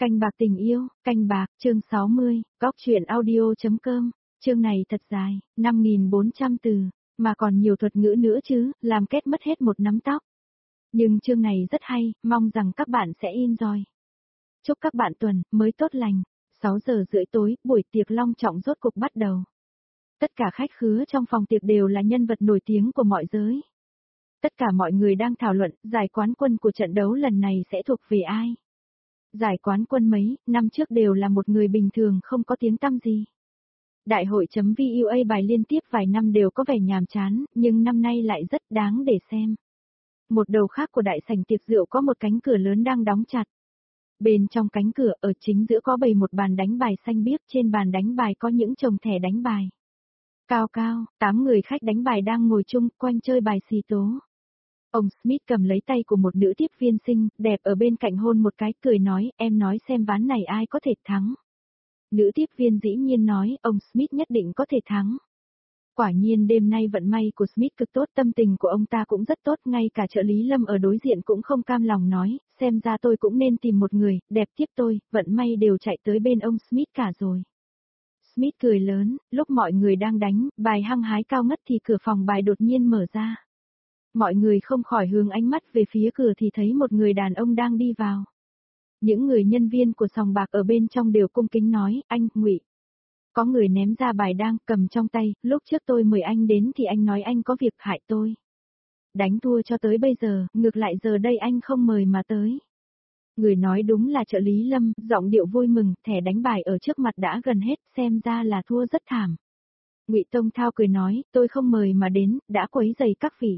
Canh bạc tình yêu, canh bạc, chương 60, góc truyện audio.com, chương này thật dài, 5.400 từ, mà còn nhiều thuật ngữ nữa chứ, làm kết mất hết một nắm tóc. Nhưng chương này rất hay, mong rằng các bạn sẽ enjoy. Chúc các bạn tuần mới tốt lành, 6 giờ rưỡi tối, buổi tiệc long trọng rốt cục bắt đầu. Tất cả khách khứa trong phòng tiệc đều là nhân vật nổi tiếng của mọi giới. Tất cả mọi người đang thảo luận, giải quán quân của trận đấu lần này sẽ thuộc về ai. Giải quán quân mấy năm trước đều là một người bình thường không có tiếng tăm gì. Đại hội.vua bài liên tiếp vài năm đều có vẻ nhàm chán, nhưng năm nay lại rất đáng để xem. Một đầu khác của đại sảnh tiệc rượu có một cánh cửa lớn đang đóng chặt. Bên trong cánh cửa ở chính giữa có bày một bàn đánh bài xanh biếc, trên bàn đánh bài có những chồng thẻ đánh bài. Cao cao, 8 người khách đánh bài đang ngồi chung quanh chơi bài xì tố. Ông Smith cầm lấy tay của một nữ tiếp viên xinh, đẹp ở bên cạnh hôn một cái, cười nói, em nói xem ván này ai có thể thắng. Nữ tiếp viên dĩ nhiên nói, ông Smith nhất định có thể thắng. Quả nhiên đêm nay vận may của Smith cực tốt, tâm tình của ông ta cũng rất tốt, ngay cả trợ lý Lâm ở đối diện cũng không cam lòng nói, xem ra tôi cũng nên tìm một người, đẹp tiếp tôi, vận may đều chạy tới bên ông Smith cả rồi. Smith cười lớn, lúc mọi người đang đánh, bài hăng hái cao ngất thì cửa phòng bài đột nhiên mở ra. Mọi người không khỏi hướng ánh mắt về phía cửa thì thấy một người đàn ông đang đi vào. Những người nhân viên của sòng bạc ở bên trong đều cung kính nói, anh, Ngụy. Có người ném ra bài đang cầm trong tay, lúc trước tôi mời anh đến thì anh nói anh có việc hại tôi. Đánh thua cho tới bây giờ, ngược lại giờ đây anh không mời mà tới. Người nói đúng là trợ lý Lâm, giọng điệu vui mừng, thẻ đánh bài ở trước mặt đã gần hết, xem ra là thua rất thảm. Ngụy Tông Thao cười nói, tôi không mời mà đến, đã quấy rầy các vị.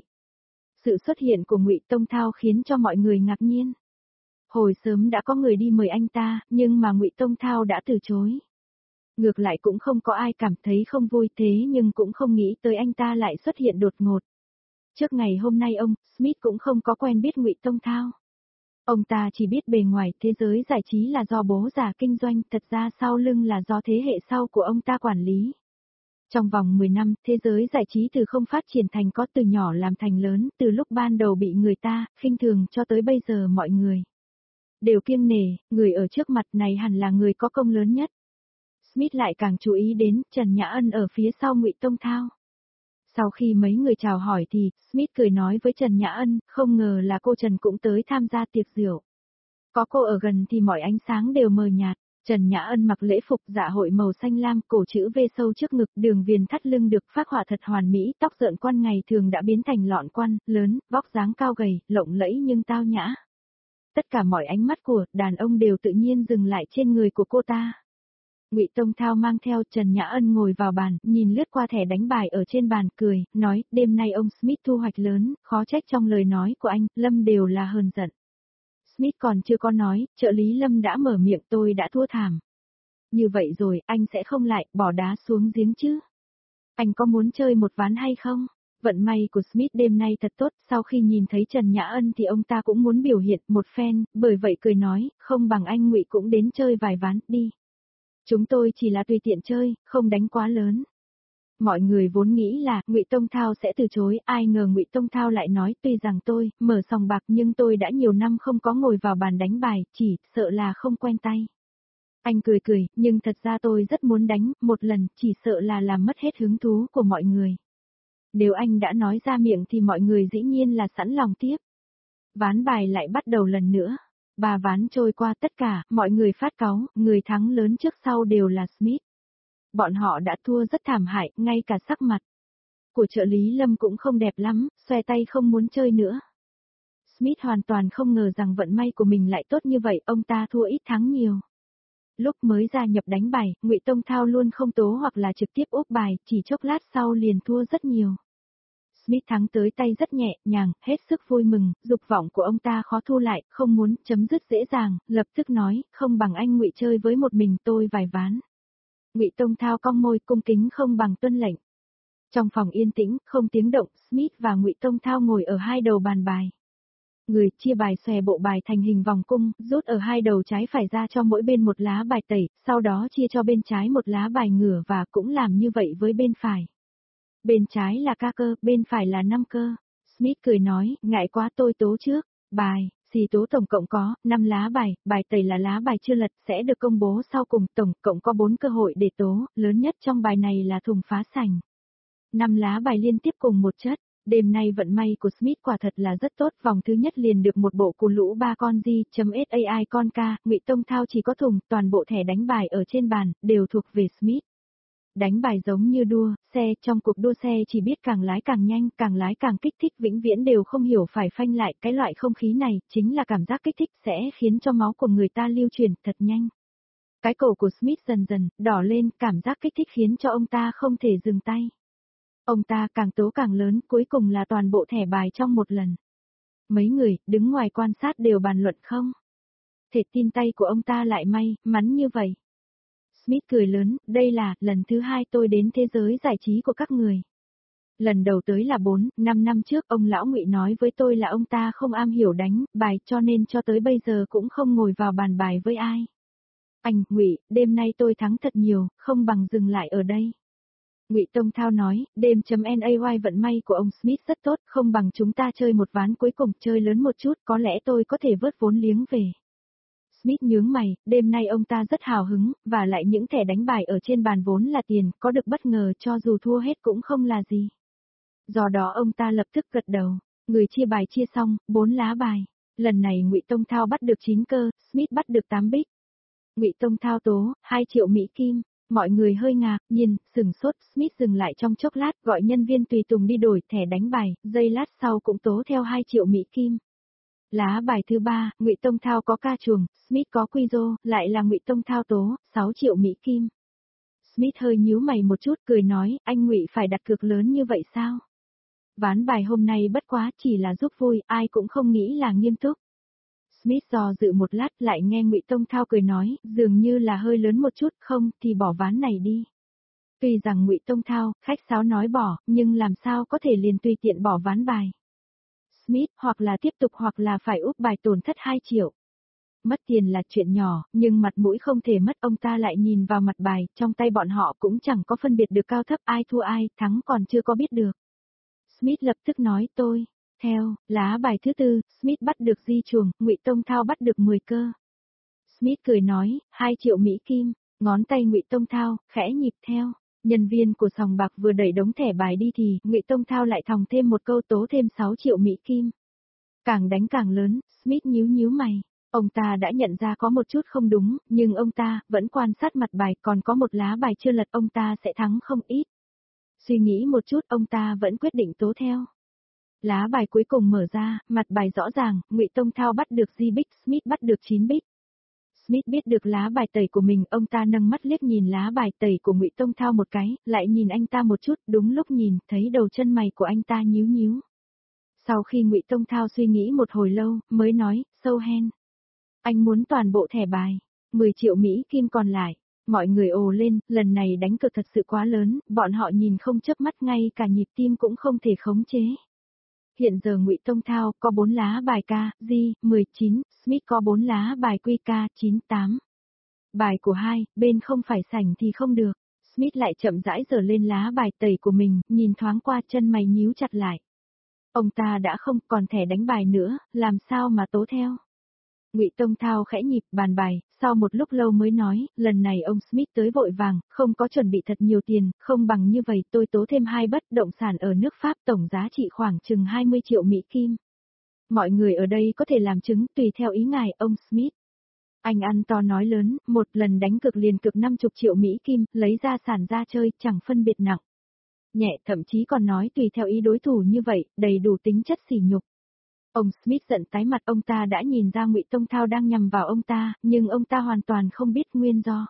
Sự xuất hiện của Ngụy Tông Thao khiến cho mọi người ngạc nhiên. Hồi sớm đã có người đi mời anh ta, nhưng mà Ngụy Tông Thao đã từ chối. Ngược lại cũng không có ai cảm thấy không vui, thế nhưng cũng không nghĩ tới anh ta lại xuất hiện đột ngột. Trước ngày hôm nay ông Smith cũng không có quen biết Ngụy Tông Thao. Ông ta chỉ biết bề ngoài thế giới giải trí là do bố già kinh doanh, thật ra sau lưng là do thế hệ sau của ông ta quản lý. Trong vòng 10 năm, thế giới giải trí từ không phát triển thành có, từ nhỏ làm thành lớn, từ lúc ban đầu bị người ta khinh thường cho tới bây giờ mọi người đều kiêng nể, người ở trước mặt này hẳn là người có công lớn nhất. Smith lại càng chú ý đến Trần Nhã Ân ở phía sau Ngụy Tông Thao. Sau khi mấy người chào hỏi thì, Smith cười nói với Trần Nhã Ân, không ngờ là cô Trần cũng tới tham gia tiệc rượu. Có cô ở gần thì mọi ánh sáng đều mờ nhạt. Trần Nhã Ân mặc lễ phục dạ hội màu xanh lam, cổ chữ V sâu trước ngực, đường viền thắt lưng được phác họa thật hoàn mỹ, tóc rợn quan ngày thường đã biến thành lọn quan, lớn, vóc dáng cao gầy, lộng lẫy nhưng tao nhã. Tất cả mọi ánh mắt của đàn ông đều tự nhiên dừng lại trên người của cô ta. Ngụy Tông Thao mang theo Trần Nhã Ân ngồi vào bàn, nhìn lướt qua thẻ đánh bài ở trên bàn, cười, nói, đêm nay ông Smith thu hoạch lớn, khó trách trong lời nói của anh, Lâm đều là hờn giận. Smith còn chưa có nói, trợ lý Lâm đã mở miệng, tôi đã thua thảm. Như vậy rồi, anh sẽ không lại bỏ đá xuống giếng chứ? Anh có muốn chơi một ván hay không? Vận may của Smith đêm nay thật tốt, sau khi nhìn thấy Trần Nhã Ân thì ông ta cũng muốn biểu hiện một phen, bởi vậy cười nói, không bằng anh Ngụy cũng đến chơi vài ván, đi. Chúng tôi chỉ là tùy tiện chơi, không đánh quá lớn. Mọi người vốn nghĩ là Ngụy Tông Thao sẽ từ chối, ai ngờ Ngụy Tông Thao lại nói, tuy rằng tôi mở sòng bạc nhưng tôi đã nhiều năm không có ngồi vào bàn đánh bài, chỉ sợ là không quen tay. Anh cười cười, nhưng thật ra tôi rất muốn đánh một lần, chỉ sợ là làm mất hết hứng thú của mọi người. Nếu anh đã nói ra miệng thì mọi người dĩ nhiên là sẵn lòng tiếp. Ván bài lại bắt đầu lần nữa. 3 ván trôi qua, tất cả mọi người phát cáu, người thắng lớn trước sau đều là Smith. Bọn họ đã thua rất thảm hại, ngay cả sắc mặt của trợ lý Lâm cũng không đẹp lắm, xoe tay không muốn chơi nữa. Smith hoàn toàn không ngờ rằng vận may của mình lại tốt như vậy, ông ta thua ít thắng nhiều. Lúc mới gia nhập đánh bài, Ngụy Tông Thao luôn không tố hoặc là trực tiếp úp bài, chỉ chốc lát sau liền thua rất nhiều. Smith thắng tới tay rất nhẹ nhàng, hết sức vui mừng, dục vọng của ông ta khó thu lại, không muốn chấm dứt dễ dàng, lập tức nói, không bằng anh Ngụy chơi với một mình tôi vài ván. Ngụy Tông Thao cong môi, cung kính không bằng tuân lệnh. Trong phòng yên tĩnh, không tiếng động, Smith và Ngụy Tông Thao ngồi ở hai đầu bàn bài. Người chia bài xòe bộ bài thành hình vòng cung, rút ở hai đầu trái phải ra cho mỗi bên một lá bài tẩy, sau đó chia cho bên trái một lá bài ngửa và cũng làm như vậy với bên phải. Bên trái là ca cơ, bên phải là 5 cơ. Smith cười nói, ngại quá tôi tố trước. Bài, Xì tố tổng cộng có 5 lá bài, bài tẩy là lá bài chưa lật sẽ được công bố sau cùng, tổng cộng có 4 cơ hội để tố, lớn nhất trong bài này là thùng phá sảnh. 5 lá bài liên tiếp cùng một chất. Đêm nay vận may của Smith quả thật là rất tốt, vòng thứ nhất liền được một bộ cù lũ 3 con G.SAI con ca, Ngụy Tông Thao chỉ có thùng, toàn bộ thẻ đánh bài ở trên bàn, đều thuộc về Smith. Đánh bài giống như đua, xe, trong cuộc đua xe chỉ biết càng lái càng nhanh, càng lái càng kích thích, vĩnh viễn đều không hiểu phải phanh lại, cái loại không khí này, chính là cảm giác kích thích sẽ khiến cho máu của người ta lưu chuyển thật nhanh. Cái cổ của Smith dần dần, đỏ lên, cảm giác kích thích khiến cho ông ta không thể dừng tay. Ông ta càng tố càng lớn, cuối cùng là toàn bộ thẻ bài trong một lần. Mấy người, đứng ngoài quan sát đều bàn luận không thể tin tay của ông ta lại may mắn như vậy. Smith cười lớn, đây là lần thứ 2 tôi đến thế giới giải trí của các người. Lần đầu tới là 4-5 năm trước, ông lão Ngụy nói với tôi là ông ta không am hiểu đánh bài cho nên cho tới bây giờ cũng không ngồi vào bàn bài với ai. Anh, Ngụy, đêm nay tôi thắng thật nhiều, không bằng dừng lại ở đây. Ngụy Tông Thao nói, đêm.NAY vận may của ông Smith rất tốt, không bằng chúng ta chơi một ván cuối cùng, chơi lớn một chút, có lẽ tôi có thể vớt vốn liếng về. Smith nhướng mày, đêm nay ông ta rất hào hứng, và lại những thẻ đánh bài ở trên bàn vốn là tiền, có được bất ngờ cho dù thua hết cũng không là gì. Do đó ông ta lập tức gật đầu, người chia bài chia xong, 4 lá bài. Lần này Ngụy Tông Thao bắt được 9 cơ, Smith bắt được 8 bích. Ngụy Tông Thao tố, 2 triệu Mỹ Kim. Mọi người hơi ngạc nhiên, sừng sốt, Smith dừng lại trong chốc lát, gọi nhân viên tùy tùng đi đổi thẻ đánh bài, giây lát sau cũng tố theo 2 triệu Mỹ Kim. Lá bài thứ 3, Ngụy Tông Thao có ca chuồng, Smith có quy rô, lại là Ngụy Tông Thao tố, 6 triệu Mỹ Kim. Smith hơi nhíu mày một chút, cười nói, anh Ngụy phải đặt cược lớn như vậy sao? Ván bài hôm nay bất quá chỉ là giúp vui, ai cũng không nghĩ là nghiêm túc. Smith do dự một lát lại nghe Ngụy Tông Thao cười nói, dường như là hơi lớn một chút, không thì bỏ ván này đi. Tuy rằng Ngụy Tông Thao, khách sáo nói bỏ, nhưng làm sao có thể liền tùy tiện bỏ ván bài. Smith hoặc là tiếp tục hoặc là phải úp bài tổn thất 2 triệu. Mất tiền là chuyện nhỏ, nhưng mặt mũi không thể mất, ông ta lại nhìn vào mặt bài, trong tay bọn họ cũng chẳng có phân biệt được cao thấp, ai thua ai, thắng còn chưa có biết được. Smith lập tức nói tôi. Theo, lá bài thứ 4, Smith bắt được di chuồng, Ngụy Tông Thao bắt được 10 cơ. Smith cười nói, 2 triệu Mỹ Kim, ngón tay Ngụy Tông Thao, khẽ nhịp theo. Nhân viên của sòng bạc vừa đẩy đống thẻ bài đi thì, Ngụy Tông Thao lại thòng thêm một câu tố thêm 6 triệu Mỹ Kim. Càng đánh càng lớn, Smith nhíu mày. Ông ta đã nhận ra có một chút không đúng, nhưng ông ta vẫn quan sát mặt bài, còn có một lá bài chưa lật, ông ta sẽ thắng không ít. Suy nghĩ một chút, ông ta vẫn quyết định tố theo. Lá bài cuối cùng mở ra, mặt bài rõ ràng, Ngụy Tông Thao bắt được Di bích, Smith bắt được 9 bích. Smith biết được lá bài tẩy của mình, ông ta nâng mắt liếc nhìn lá bài tẩy của Ngụy Tông Thao một cái, lại nhìn anh ta một chút, đúng lúc nhìn, thấy đầu chân mày của anh ta nhíu. Sau khi Ngụy Tông Thao suy nghĩ một hồi lâu, mới nói, sâu hen. Anh muốn toàn bộ thẻ bài, 10 triệu Mỹ Kim còn lại. Mọi người ồ lên, lần này đánh cược thật sự quá lớn, bọn họ nhìn không chớp mắt, ngay cả nhịp tim cũng không thể khống chế. Hiện giờ Ngụy Tông Thao có 4 lá bài K, G, 19, Smith có 4 lá bài Quy K, 98. Bài của hai bên không phải sảnh thì không được. Smith lại chậm rãi giở lên lá bài tẩy của mình, nhìn thoáng qua, chân mày nhíu chặt lại. Ông ta đã không còn thẻ đánh bài nữa, làm sao mà tố theo. Ngụy Tông Thao khẽ nhịp bàn bài, sau một lúc lâu mới nói, lần này ông Smith tới vội vàng, không có chuẩn bị thật nhiều tiền, không bằng như vậy tôi tố thêm 2 bất động sản ở nước Pháp tổng giá trị khoảng chừng 20 triệu Mỹ Kim. Mọi người ở đây có thể làm chứng, tùy theo ý ngài, ông Smith. Anh ăn to nói lớn, một lần đánh cược liền cực 50 triệu Mỹ Kim, lấy gia sản ra chơi, chẳng phân biệt nặng. Nhẹ, thậm chí còn nói tùy theo ý đối thủ, như vậy, đầy đủ tính chất sỉ nhục. Ông Smith giận tái mặt, ông ta đã nhìn ra Ngụy Tông Thao đang nhằm vào ông ta, nhưng ông ta hoàn toàn không biết nguyên do.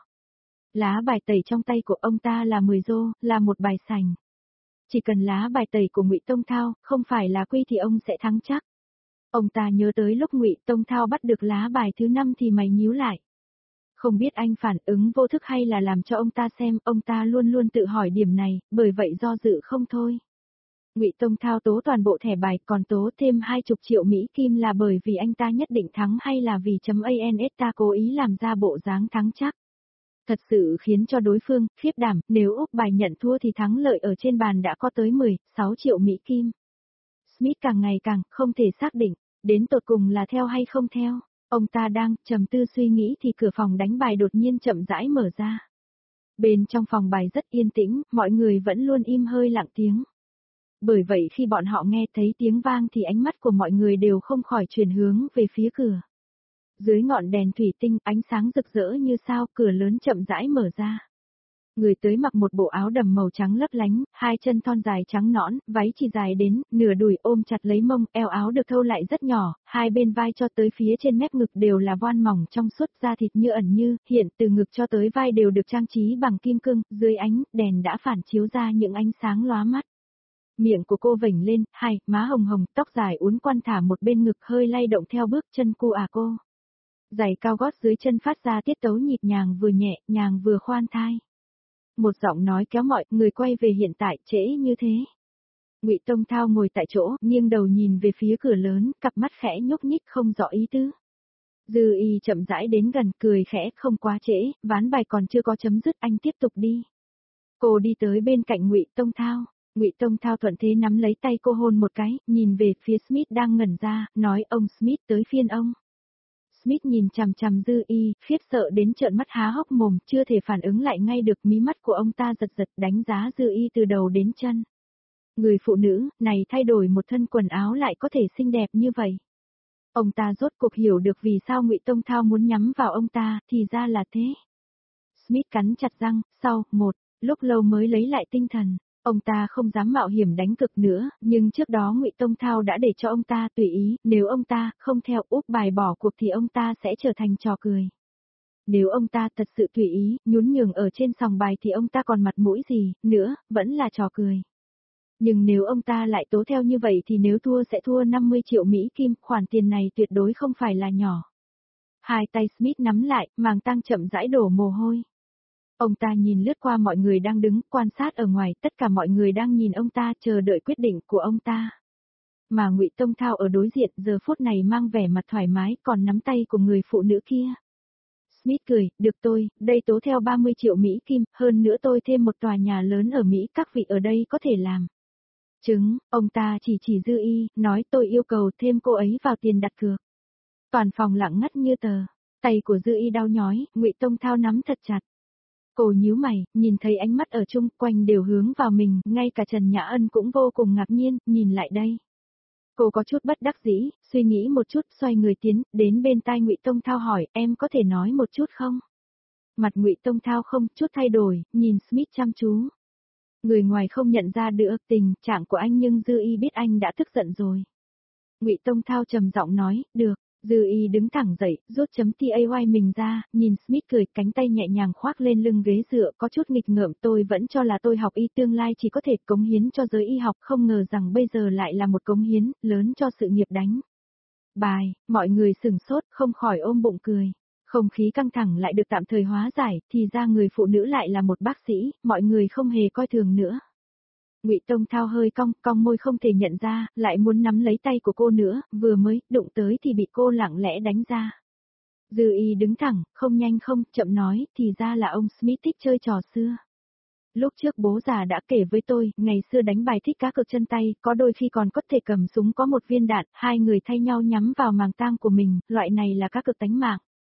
Lá bài tẩy trong tay của ông ta là 10 rô, là một bài sành. Chỉ cần lá bài tẩy của Ngụy Tông Thao, không phải là quy thì ông sẽ thắng chắc. Ông ta nhớ tới lúc Ngụy Tông Thao bắt được lá bài thứ 5 thì mày nhíu lại. Không biết anh phản ứng vô thức hay là làm cho ông ta xem, ông ta luôn luôn tự hỏi điểm này, bởi vậy do dự không thôi. Ngụy Tông Thao tố toàn bộ thẻ bài, còn tố thêm 20 triệu Mỹ Kim là bởi vì anh ta nhất định thắng hay là vì .ans ta cố ý làm ra bộ dáng thắng chắc. Thật sự khiến cho đối phương khiếp đảm, nếu úp bài nhận thua thì thắng lợi ở trên bàn đã có tới 16 triệu Mỹ Kim. Smith càng ngày càng không thể xác định, Đến tột cùng là theo hay không theo? Ông ta đang trầm tư suy nghĩ thì cửa phòng đánh bài đột nhiên chậm rãi mở ra. Bên trong phòng bài rất yên tĩnh, mọi người vẫn luôn im hơi lặng tiếng. Bởi vậy khi bọn họ nghe thấy tiếng vang thì ánh mắt của mọi người đều không khỏi chuyển hướng về phía cửa. Dưới ngọn đèn thủy tinh, ánh sáng rực rỡ như sao, cửa lớn chậm rãi mở ra. Người tới mặc một bộ áo đầm màu trắng lấp lánh, hai chân thon dài trắng nõn, váy chỉ dài đến nửa đùi ôm chặt lấy mông, eo áo được thâu lại rất nhỏ, hai bên vai cho tới phía trên mép ngực đều là voan mỏng trong suốt, da thịt như ẩn như hiện, từ ngực cho tới vai đều được trang trí bằng kim cương, dưới ánh đèn đã phản chiếu ra những ánh sáng lóa mắt. Miệng của cô vểnh lên, hai má hồng hồng, tóc dài uốn quăn thả một bên ngực hơi lay động theo bước chân cô cô. Giày cao gót dưới chân phát ra tiết tấu nhịp nhàng vừa nhẹ nhàng vừa khoan thai. Một giọng nói kéo mọi người quay về hiện tại, trễ như thế. Ngụy Tông Thao ngồi tại chỗ, nghiêng đầu nhìn về phía cửa lớn, cặp mắt khẽ nhúc nhích không rõ ý tứ. Dư Y chậm rãi đến gần, cười khẽ, không quá trễ, ván bài còn chưa có chấm dứt, anh tiếp tục đi. Cô đi tới bên cạnh Ngụy Tông Thao. Ngụy Tông Thao thuận thế nắm lấy tay cô hôn một cái, nhìn về phía Smith đang ngẩn ra, nói ông Smith tới phiên ông. Smith nhìn chằm chằm Dư Y, khiếp sợ đến trợn mắt há hốc mồm, chưa thể phản ứng lại ngay được, mí mắt của ông ta giật giật đánh giá Dư Y từ đầu đến chân. Người phụ nữ này thay đổi một thân quần áo lại có thể xinh đẹp như vậy. Ông ta rốt cuộc hiểu được vì sao Ngụy Tông Thao muốn nhắm vào ông ta, thì ra là thế. Smith cắn chặt răng, sau một lúc lâu mới lấy lại tinh thần. Ông ta không dám mạo hiểm đánh cực nữa, nhưng trước đó Ngụy Tông Thao đã để cho ông ta tùy ý, nếu ông ta không theo úp bài bỏ cuộc thì ông ta sẽ trở thành trò cười. Nếu ông ta thật sự tùy ý, nhún nhường ở trên sòng bài thì ông ta còn mặt mũi gì, nữa, vẫn là trò cười. Nhưng nếu ông ta lại tố theo như vậy thì nếu thua sẽ thua 50 triệu Mỹ Kim, khoản tiền này tuyệt đối không phải là nhỏ. Hai tay Smith nắm lại, màng tang chậm rãi đổ mồ hôi. Ông ta nhìn lướt qua mọi người đang đứng, quan sát ở ngoài, tất cả mọi người đang nhìn ông ta chờ đợi quyết định của ông ta. Mà Ngụy Tông Thao ở đối diện giờ phút này mang vẻ mặt thoải mái còn nắm tay của người phụ nữ kia. Smith cười, được tôi, đây tố theo 30 triệu Mỹ Kim, hơn nữa tôi thêm một tòa nhà lớn ở Mỹ, các vị ở đây có thể làm. Chứng, ông ta chỉ Dư Y, nói tôi yêu cầu thêm cô ấy vào tiền đặt cược. Toàn phòng lặng ngắt như tờ, tay của Dư Y đau nhói, Ngụy Tông Thao nắm thật chặt. Cô nhíu mày, nhìn thấy ánh mắt ở chung quanh đều hướng vào mình, ngay cả Trần Nhã Ân cũng vô cùng ngạc nhiên, nhìn lại đây. Cô có chút bất đắc dĩ, suy nghĩ một chút, xoay người tiến, đến bên tai Ngụy Tông Thao hỏi, em có thể nói một chút không? Mặt Ngụy Tông Thao không chút thay đổi, nhìn Smith chăm chú. Người ngoài không nhận ra được tình trạng của anh nhưng Dư Y biết anh đã tức giận rồi. Ngụy Tông Thao trầm giọng nói, được. Dư Y đứng thẳng dậy, rút chấm tay mình ra, nhìn Smith cười, cánh tay nhẹ nhàng khoác lên lưng ghế dựa, có chút nghịch ngợm, tôi vẫn cho là tôi học y tương lai chỉ có thể cống hiến cho giới y học, không ngờ rằng bây giờ lại là một cống hiến lớn cho sự nghiệp đánh bài, mọi người sửng sốt, không khỏi ôm bụng cười. Không khí căng thẳng lại được tạm thời hóa giải, thì ra người phụ nữ lại là một bác sĩ, mọi người không hề coi thường nữa. Ngụy Tông Thao hơi cong môi không thể nhận ra, lại muốn nắm lấy tay của cô nữa, vừa mới đụng tới thì bị cô lặng lẽ đánh ra. Dư Y đứng thẳng, không nhanh không chậm nói, thì ra là ông Smith thích chơi trò xưa. Lúc trước bố già đã kể với tôi, ngày xưa đánh bài thích cá cược chân tay, có đôi khi còn có thể cầm súng có một viên đạn, hai người thay nhau nhắm vào màng tang của mình, loại này là cá cược tánh mạng.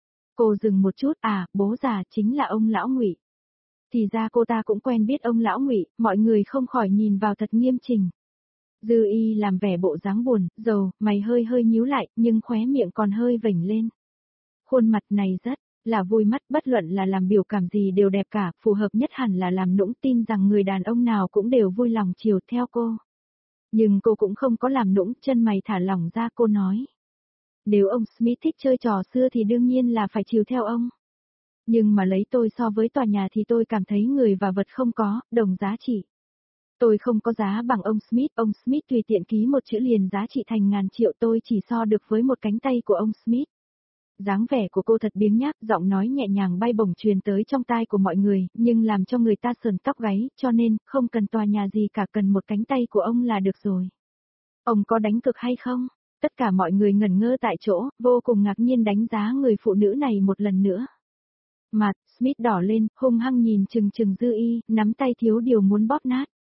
Cô dừng một chút, bố già chính là ông lão Ngụy. Thì ra cô ta cũng quen biết ông lão Ngụy, mọi người không khỏi nhìn vào thật nghiêm chỉnh. Dư Y làm vẻ bộ dáng buồn, rầu, mày hơi nhíu lại, nhưng khóe miệng còn hơi vểnh lên. Khuôn mặt này rất là vui mắt, bất luận là làm biểu cảm gì đều đẹp cả, phù hợp nhất hẳn là làm nũng, tin rằng người đàn ông nào cũng đều vui lòng chiều theo cô. Nhưng cô cũng không có làm nũng, chân mày thả lỏng ra, cô nói. Nếu ông Smith thích chơi trò xưa thì đương nhiên là phải chiều theo ông. Nhưng mà lấy tôi so với tòa nhà thì tôi cảm thấy người và vật không có, đồng giá trị. Tôi không có giá bằng ông Smith tùy tiện ký một chữ liền giá trị thành ngàn triệu, tôi chỉ so được với một cánh tay của ông Smith. Dáng vẻ của cô thật biếng nhác, giọng nói nhẹ nhàng bay bổng truyền tới trong tai của mọi người, nhưng làm cho người ta sờn tóc gáy, cho nên, không cần tòa nhà gì cả, cần một cánh tay của ông là được rồi. Ông có đánh cược hay không? Tất cả mọi người ngẩn ngơ tại chỗ, vô cùng ngạc nhiên đánh giá người phụ nữ này một lần nữa. Mặt Smith đỏ lên, hung hăng nhìn chừng Dư Y, nắm tay thiếu điều muốn bóp nát.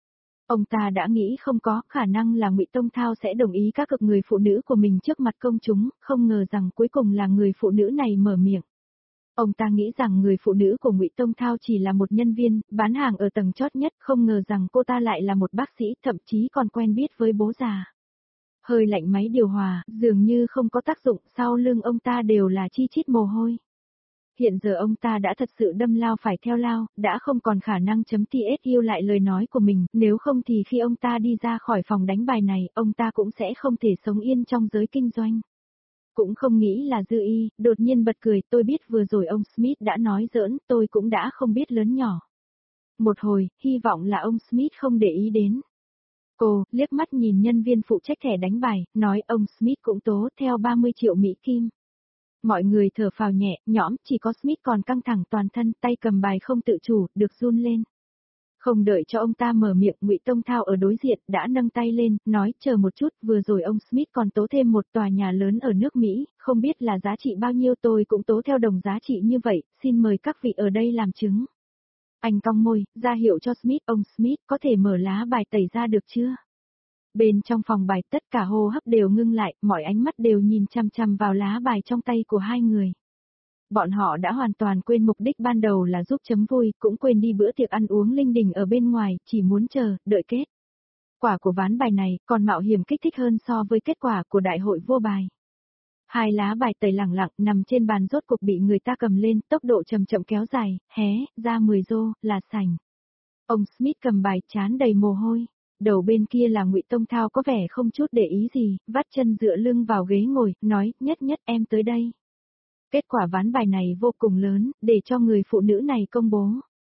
Ông ta đã nghĩ không có khả năng là Ngụy Tông Thao sẽ đồng ý các cực người phụ nữ của mình trước mặt công chúng, không ngờ rằng cuối cùng là người phụ nữ này mở miệng. Ông ta nghĩ rằng người phụ nữ của Ngụy Tông Thao chỉ là một nhân viên, bán hàng ở tầng chót nhất, không ngờ rằng cô ta lại là một bác sĩ, thậm chí còn quen biết với bố già. Hơi lạnh máy điều hòa, dường như không có tác dụng, sau lưng ông ta đều là chi chít mồ hôi. Hiện giờ ông ta đã thật sự đâm lao phải theo lao, đã không còn khả năng chấm TSU lại lời nói của mình, nếu không thì khi ông ta đi ra khỏi phòng đánh bài này, ông ta cũng sẽ không thể sống yên trong giới kinh doanh. Cũng không nghĩ là Dư Y, đột nhiên bật cười, tôi biết vừa rồi ông Smith đã nói giỡn, tôi cũng đã không biết lớn nhỏ. Một hồi, hy vọng là ông Smith không để ý đến. Cô, liếc mắt nhìn nhân viên phụ trách thẻ đánh bài, nói ông Smith cũng tố theo 30 triệu Mỹ Kim. Mọi người thở phào nhẹ, nhõm, chỉ có Smith còn căng thẳng toàn thân, tay cầm bài không tự chủ, được run lên. Không đợi cho ông ta mở miệng, Ngụy Tông Thao ở đối diện đã nâng tay lên, nói chờ một chút, vừa rồi ông Smith còn tố thêm một tòa nhà lớn ở nước Mỹ, không biết là giá trị bao nhiêu, tôi cũng tố theo đồng giá trị như vậy, xin mời các vị ở đây làm chứng. Anh cong môi, ra hiệu cho Smith, ông Smith có thể mở lá bài tẩy ra được chưa? Bên trong phòng bài tất cả hô hấp đều ngưng lại, mọi ánh mắt đều nhìn chăm chăm vào lá bài trong tay của hai người. Bọn họ đã hoàn toàn quên mục đích ban đầu là giúp chấm vui, cũng quên đi bữa tiệc ăn uống linh đình ở bên ngoài, chỉ muốn chờ, đợi kết. Quả của ván bài này còn mạo hiểm kích thích hơn so với kết quả của đại hội vô bài. Hai lá bài tẩy lẳng lặng nằm trên bàn rốt cuộc bị người ta cầm lên, tốc độ chậm chậm kéo dài, hé, ra 10 rô, là sành. Ông Smith cầm bài chán đầy mồ hôi. Đầu bên kia là Ngụy Tông Thao có vẻ không chút để ý gì, vắt chân dựa lưng vào ghế ngồi, nói, nhất nhất em tới đây. Kết quả ván bài này vô cùng lớn, để cho người phụ nữ này công bố.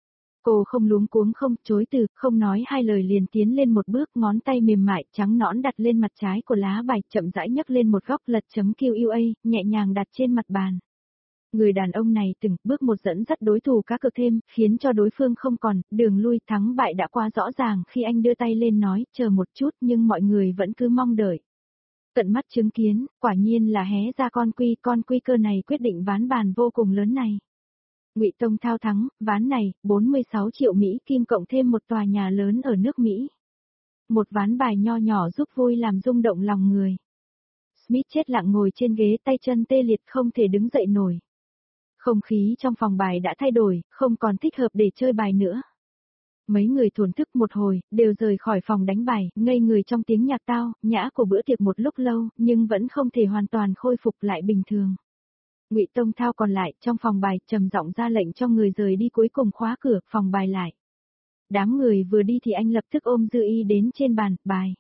Cô không luống cuống không chối từ, không nói hai lời liền tiến lên một bước, ngón tay mềm mại, trắng nõn đặt lên mặt trái của lá bài, chậm rãi nhấc lên một góc lật chấm QUA, nhẹ nhàng đặt trên mặt bàn. Người đàn ông này từng bước một dẫn dắt đối thủ cá cược thêm, khiến cho đối phương không còn, đường lui thắng bại đã qua rõ ràng khi anh đưa tay lên nói, chờ một chút nhưng mọi người vẫn cứ mong đợi. Tận mắt chứng kiến, quả nhiên là hé ra con quy cơ này quyết định ván bàn vô cùng lớn này. Ngụy Tông Thao thắng, ván này, 46 triệu Mỹ Kim cộng thêm một tòa nhà lớn ở nước Mỹ. Một ván bài nho nhỏ giúp vui làm rung động lòng người. Smith chết lặng ngồi trên ghế, tay chân tê liệt không thể đứng dậy nổi. Không khí trong phòng bài đã thay đổi, không còn thích hợp để chơi bài nữa. Mấy người thổn thức một hồi, đều rời khỏi phòng đánh bài, ngây người trong tiếng nhạc tao, nhã của bữa tiệc một lúc lâu, nhưng vẫn không thể hoàn toàn khôi phục lại bình thường. Ngụy Tông Thao còn lại, trong phòng bài, trầm giọng ra lệnh cho người rời đi, cuối cùng khóa cửa, phòng bài lại. Đám người vừa đi thì anh lập tức ôm Dư Y đến trên bàn, bài.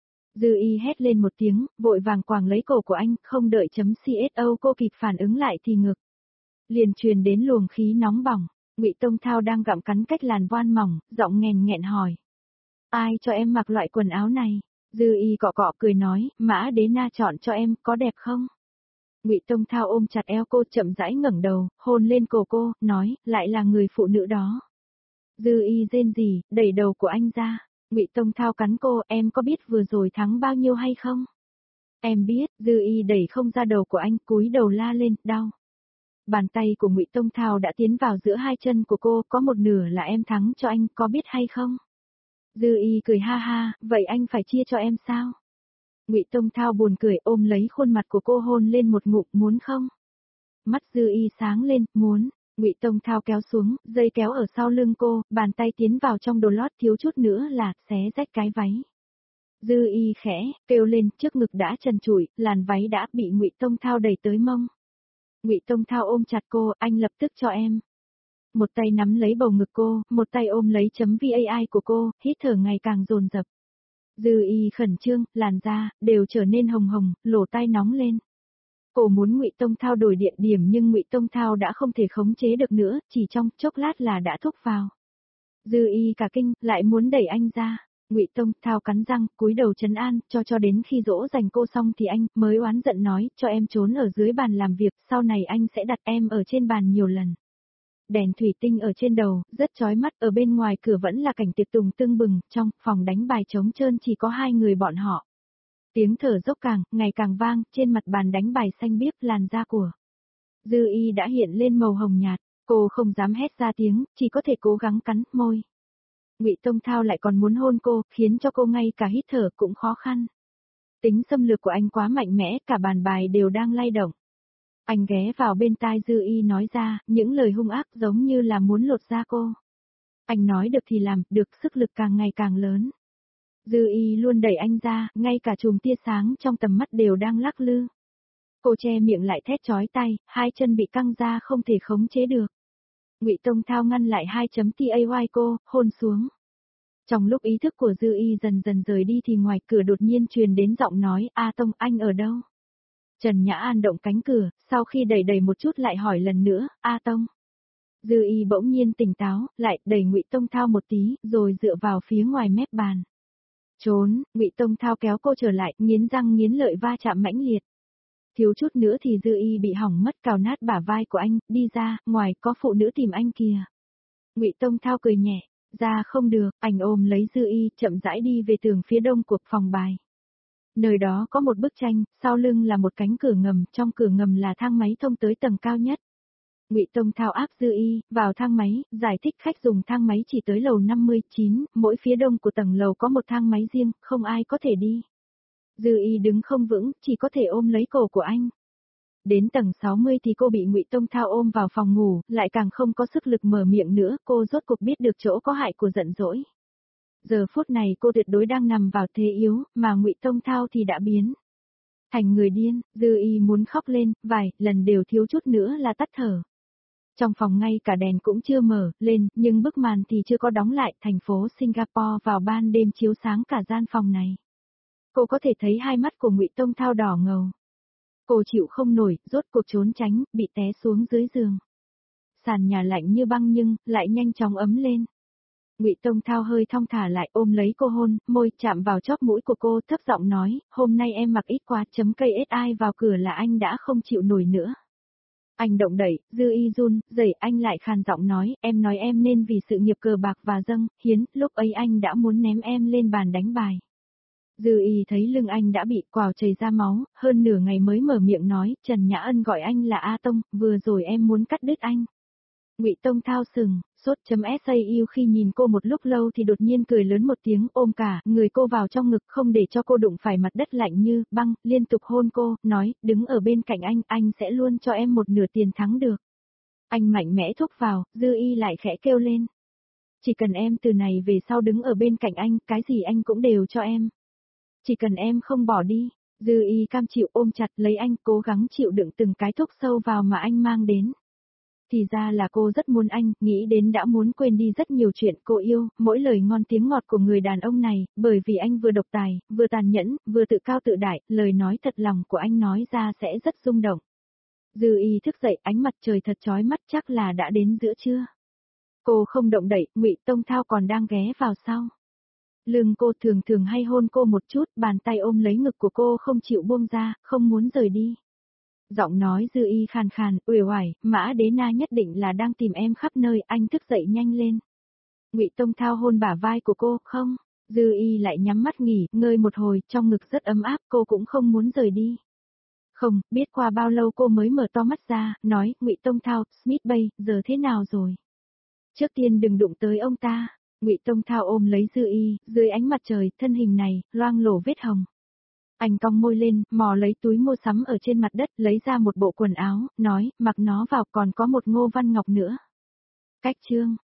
Dư Y hét lên một tiếng, vội vàng quàng lấy cổ của anh, không đợi chấm CSO cô kịp phản ứng lại thì ngực. Liền truyền đến luồng khí nóng bỏng. Ngụy Tông Thao đang gặm cắn cách làn voan mỏng, giọng nghèn nghẹn hỏi. Ai cho em mặc loại quần áo này? Dư Y cọ cọ cười nói, Mã Đế Na chọn cho em, có đẹp không? Ngụy Tông Thao ôm chặt eo cô, chậm rãi ngẩng đầu, hôn lên cổ cô, nói, lại là người phụ nữ đó. Dư Y rên rỉ, đẩy đầu của anh ra. Ngụy Tông Thao cắn cô, em có biết vừa rồi thắng bao nhiêu hay không? Em biết, Dư Y đẩy không ra đầu của anh, cúi đầu la lên, đau. Bàn tay của Ngụy Tông Thao đã tiến vào giữa hai chân của cô, có một nửa là em thắng cho anh, có biết hay không? Dư Y cười ha ha, vậy anh phải chia cho em sao? Ngụy Tông Thao buồn cười ôm lấy khuôn mặt của cô hôn lên một ngụm, muốn không? Mắt Dư Y sáng lên, muốn. Ngụy Tông Thao kéo xuống, dây kéo ở sau lưng cô, bàn tay tiến vào trong đồ lót, thiếu chút nữa là xé rách cái váy. Dư Y khẽ kêu lên, trước ngực đã trần trụi, làn váy đã bị Ngụy Tông Thao đẩy tới mông. Ngụy Tông Thao ôm chặt cô, anh lập tức cho em. Một tay nắm lấy bầu ngực cô, một tay ôm lấy chấm VAI của cô, hít thở ngày càng dồn dập. Dư Y khẩn trương, làn da đều trở nên hồng hồng, lỗ tai nóng lên. Cô muốn Ngụy Tông Thao đổi địa điểm nhưng Ngụy Tông Thao đã không thể khống chế được nữa, chỉ trong chốc lát là đã thúc vào. Dư Y cả kinh, lại muốn đẩy anh ra. Ngụy Tông Thao cắn răng, cúi đầu trấn an, cho đến khi dỗ dành cô xong thì anh mới oán giận nói, cho em trốn ở dưới bàn làm việc, sau này anh sẽ đặt em ở trên bàn nhiều lần. Đèn thủy tinh ở trên đầu, rất chói mắt, ở bên ngoài cửa vẫn là cảnh tiệc tùng tưng bừng, trong phòng đánh bài trống trơn chỉ có hai người bọn họ. Tiếng thở dốc ngày càng vang, trên mặt bàn đánh bài xanh biếc, làn da của Dư Y đã hiện lên màu hồng nhạt, cô không dám hét ra tiếng, chỉ có thể cố gắng cắn môi. Ngụy Tông Thao lại còn muốn hôn cô, khiến cho cô ngay cả hít thở cũng khó khăn. Tính xâm lược của anh quá mạnh mẽ, cả bàn bài đều đang lay động. Anh ghé vào bên tai Dư Y nói ra, những lời hung ác giống như là muốn lột da cô. Anh nói được thì làm, được, sức lực càng ngày càng lớn. Dư Y luôn đẩy anh ra, ngay cả chùm tia sáng trong tầm mắt đều đang lắc lư. Cô che miệng lại thét chói tai, hai chân bị căng ra không thể khống chế được. Ngụy Tông Thao ngăn lại 2.tay cô, hôn xuống. Trong lúc ý thức của Dư Y dần dần rời đi thì ngoài cửa đột nhiên truyền đến giọng nói, A Tông, anh ở đâu? Trần Nhã An động cánh cửa, sau khi đẩy đẩy một chút lại hỏi lần nữa, A Tông. Dư Y bỗng nhiên tỉnh táo, lại đẩy Ngụy Tông Thao một tí, rồi dựa vào phía ngoài mép bàn. Trốn, Ngụy Tông Thao kéo cô trở lại, nghiến răng nghiến lợi va chạm mãnh liệt. Thiếu chút nữa thì Dư Y bị hỏng mất, cào nát bả vai của anh, đi ra, ngoài có phụ nữ tìm anh kìa. Ngụy Tông Thao cười nhẹ, ra không được, anh ôm lấy Dư Y, chậm rãi đi về tường phía đông của phòng bài. Nơi đó có một bức tranh, sau lưng là một cánh cửa ngầm, trong cửa ngầm là thang máy thông tới tầng cao nhất. Ngụy Tông Thao áp Dư Y vào thang máy, giải thích khách dùng thang máy chỉ tới lầu 59, mỗi phía đông của tầng lầu có một thang máy riêng, không ai có thể đi. Dư Y đứng không vững, chỉ có thể ôm lấy cổ của anh. Đến tầng 60 thì cô bị Ngụy Tông Thao ôm vào phòng ngủ, lại càng không có sức lực mở miệng nữa, cô rốt cuộc biết được chỗ có hại của giận dỗi. Giờ phút này cô tuyệt đối đang nằm vào thế yếu, mà Ngụy Tông Thao thì đã biến thành người điên. Dư Y muốn khóc lên, vài lần đều thiếu chút nữa là tắt thở. Trong phòng ngay cả đèn cũng chưa mở lên, nhưng bức màn thì chưa có đóng lại, thành phố Singapore vào ban đêm chiếu sáng cả gian phòng này. Cô có thể thấy hai mắt của Ngụy Tông Thao đỏ ngầu. Cô chịu không nổi, rốt cuộc trốn tránh, bị té xuống dưới giường. Sàn nhà lạnh như băng nhưng lại nhanh chóng ấm lên. Ngụy Tông Thao hơi thong thả lại, ôm lấy cô hôn, môi chạm vào chóp mũi của cô, thấp giọng nói, hôm nay em mặc ít quá, KSI vào cửa là anh đã không chịu nổi nữa. Anh động đẩy, Dư Y run rẩy, anh lại khàn giọng nói, em nói em nên vì sự nghiệp cờ bạc và dâng hiến, lúc ấy anh đã muốn ném em lên bàn đánh bài. Dư Y thấy lưng anh đã bị quào chảy ra máu, hơn nửa ngày mới mở miệng nói, Trần Nhã Ân gọi anh là A Tông, vừa rồi em muốn cắt đứt anh. Ngụy Tông Thao sừng, sốt.sau khi nhìn cô một lúc lâu thì đột nhiên cười lớn một tiếng, ôm cả người cô vào trong ngực, không để cho cô đụng phải mặt đất lạnh như băng, liên tục hôn cô, nói, đứng ở bên cạnh anh sẽ luôn cho em một nửa tiền thắng được. Anh mạnh mẽ thúc vào, Dư Y lại khẽ kêu lên. Chỉ cần em từ này về sau đứng ở bên cạnh anh, cái gì anh cũng đều cho em. Chỉ cần em không bỏ đi. Dư Y cam chịu ôm chặt lấy anh, cố gắng chịu đựng từng cái thúc sâu vào mà anh mang đến. Thì ra là cô rất muốn anh, nghĩ đến đã muốn quên đi rất nhiều chuyện cô yêu, mỗi lời ngon tiếng ngọt của người đàn ông này, bởi vì anh vừa độc tài, vừa tàn nhẫn, vừa tự cao tự đại, lời nói thật lòng của anh nói ra sẽ rất rung động. Dư Y thức dậy, ánh mặt trời thật chói mắt, chắc là đã đến giữa trưa. Cô không động đậy, Ngụy Tông Thao còn đang ghé vào sau. Lưng cô thường thường hay hôn cô một chút, bàn tay ôm lấy ngực của cô không chịu buông ra, không muốn rời đi. Giọng nói Dư Y khàn khàn, uể oải, Mã Đế Na nhất định là đang tìm em khắp nơi, anh thức dậy nhanh lên. Ngụy Tông Thao hôn bả vai của cô, không. Dư Y lại nhắm mắt nghỉ, ngơi một hồi, trong ngực rất ấm áp, cô cũng không muốn rời đi. Không, biết qua bao lâu cô mới mở to mắt ra, nói, Ngụy Tông Thao, Smith Bay, giờ thế nào rồi? Trước tiên đừng đụng tới ông ta. Ngụy Tông Thao ôm lấy Dư Y, dưới ánh mặt trời, thân hình này, loang lổ vết hồng. Anh cong môi lên, mò lấy túi mua sắm ở trên mặt đất, lấy ra một bộ quần áo, nói, mặc nó vào, còn có một Ngô Văn Ngọc nữa. Cách chương